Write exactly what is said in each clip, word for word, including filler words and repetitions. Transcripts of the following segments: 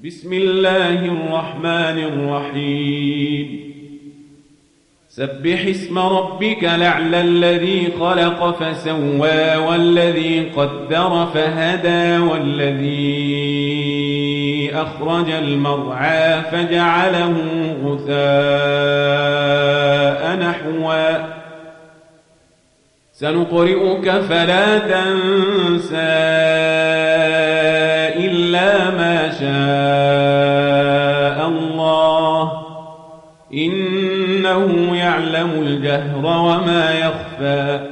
بسم الله الرحمن الرحيم سبح اسم ربك الأعلى الذي خلق فسوى والذي قدر فهدى والذي أخرج المرعى فجعله غثاء نحوا سنقرئك فلا تنسى إلا ما شاء الله إنه يعلم الجهر وما يخفى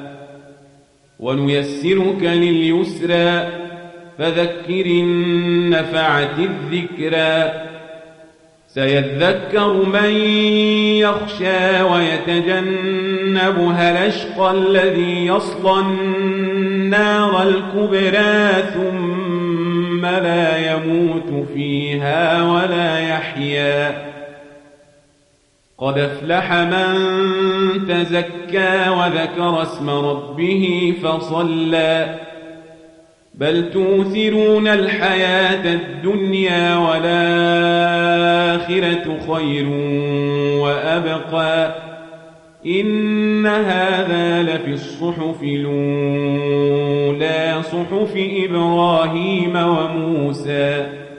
ونيسرك لليسرى فذكر إن نفعت الذكرى سيذكر من يخشى ويتجنبها الأشقى الذي يصلى النار الكبرى ثم لا يموت فيها ولا يحيا قد أفلح من تزكى وذكر اسم ربه فصلى بل توثرون الحياة الدنيا والآخرة خير وأبقى إن هذا لفي الصحف الأولى صحف إبراهيم وموسى